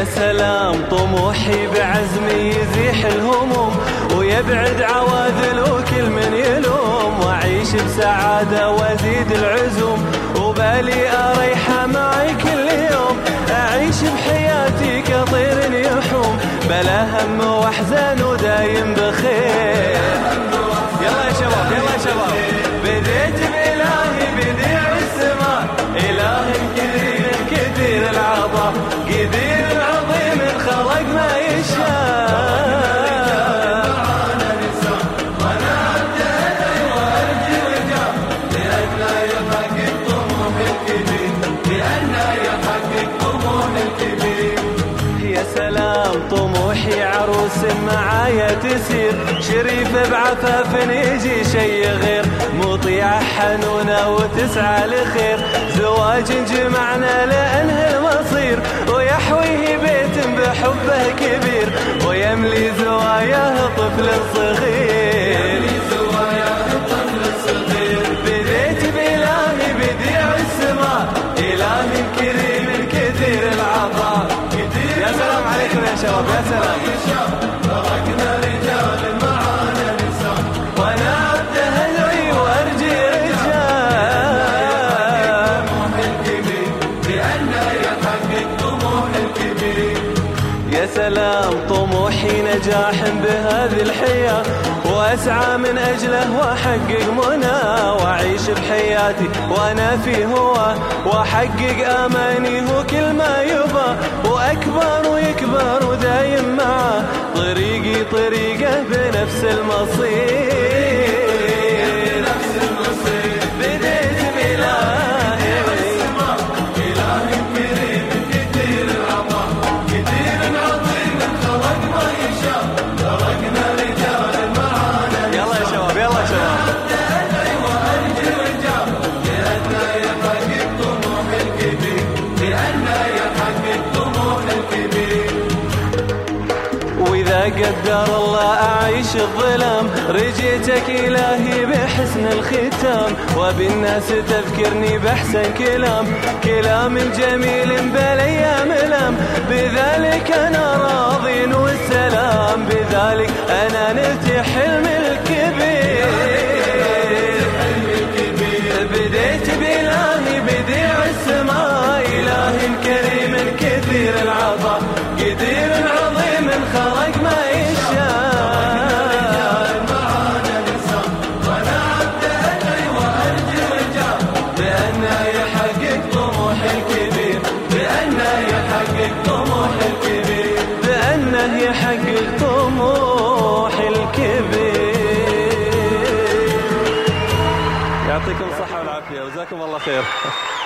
سلام طموحي بعزمي يزيح الهموم ويبعد عواذل وكل من يلوم، وأعيش بسعادة وأزيد العزوم وبالي أريحة معي كل يوم، أعيش بحياتي كطير يحوم بلا هم وأحزان ودايم بخير. يلا يا شباب يلا يا شباب، بديت بإلهي بديع السماء، إله كثير كثير العطاء، قدير عظيم خلق ما يشاء. طموحي عروس معايا تسير، شريف بعفاف يجي شي غير، مطيعة حنونة وتسعى لخير، زواج جمعنا لأنه المصير، ويحويه بيت بحبه كبير، ويملي زواياه طفل صغير. بديت بإلهي بديع السماء، إله كريم كثير العطاء. يا سلام عليكم يا شباب يا سلام. تركنا رجال معانا نساء، وانا عبد هدعي وارجي رجال. طموح الكبير لأنه يحقق طموح الكبير. يا سلام طموحي نجاح بهذه الحياة، وأسعى من أجله وأحقق منى، وأعيش بحياتي وأنا في هوى، وأحقق آماني وكل ما يبى، وأكبر ويكبر ودايم معه، طريقي طريقه بنفس المصير. بديت بإلهي إله كريم كثير العطاء، كثير عظيم خلق ما يشاء، تركنا رجال معانا. يلا يا شباب يلا يا شباب. وإذا قدر الله أعيش الظلام، رجيتك إلهي بحسن الختام، وبالناس تذكرني بأحسن كلام، كلام جميل بالأيام لام، بذلك أنا راضي والسلام، بذلك أنا نلت حلم الكبير. بديت بإلهي بديع السماء، إله كريم كثير العطاء، قدير عظيم خلق ما يشاء. معانا نساء وانا عبد هدعي وارجي رجال، بأنه يحقق طموح الكبير، بأنه يحقق طموح الكبير، بأنه يحقق طموح الكبير. يعطيكم الصحة والعافية وجزاكم الله خير.